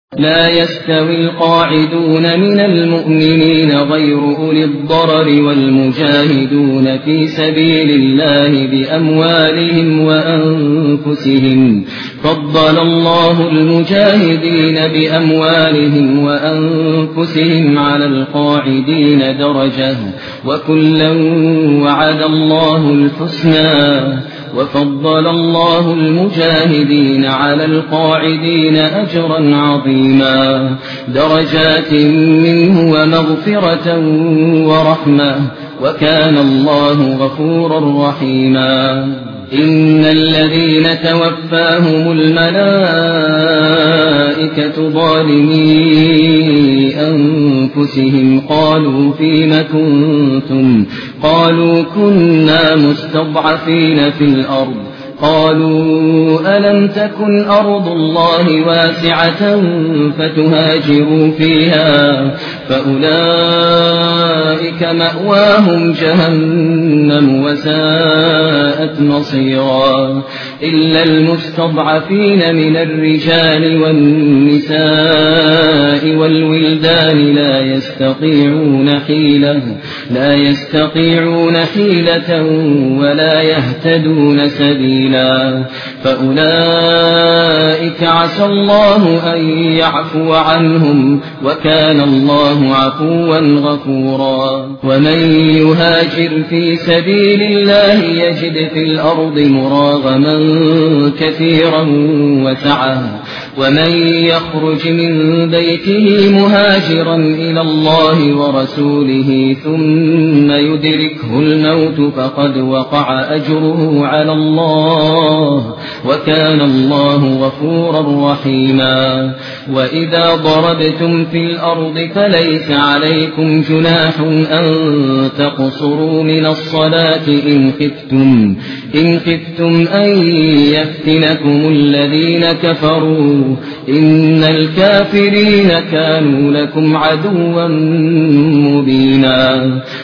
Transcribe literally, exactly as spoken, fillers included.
لا يستوي القاعدون من المؤمنين غير أولي الضرر والمجاهدون في سبيل الله بأموالهم وأنفسهم فضل الله المجاهدين بأموالهم وأنفسهم على القاعدين درجة وكلا وعد الله الحسنى وفضل الله المجاهدين على القاعدين أجرا عظيما درجات منه ومغفرة ورحمة وكان الله غفورا رحيما إن الذين توفاهم الملائكة ظالمي أنفسهم قالوا فيم كنتم قالوا كنا مستضعفين في الأرض قالوا ألم تكن أرض الله واسعة فتهاجروا فيها فأولئك مأواهم جهنم وساءت مصيرا إلا المستضعفين من الرجال والنساء والولدان لا يستطيعون حيلة لا يستطيعون حيلة ولا يهتدون سبيلا فأولئك عسى الله أن يعفو عنهم وكان الله عفوا غفورا ومن يهاجر في سبيل الله يجد في الأرض مراغما كثيرا وسعة ومن يخرج من بيته مهاجرا إلى الله ورسوله ثم يدركه الموت فقد وقع أجره على الله وكان الله غفورا رحيما وإذا ضربتم في الأرض فليس عليكم جناح أن تقصروا من الصلاة إن خفتم, إن خفتم أن يفتنكم الذين كفروا إن الكافرين كانوا لكم عدوا مبينا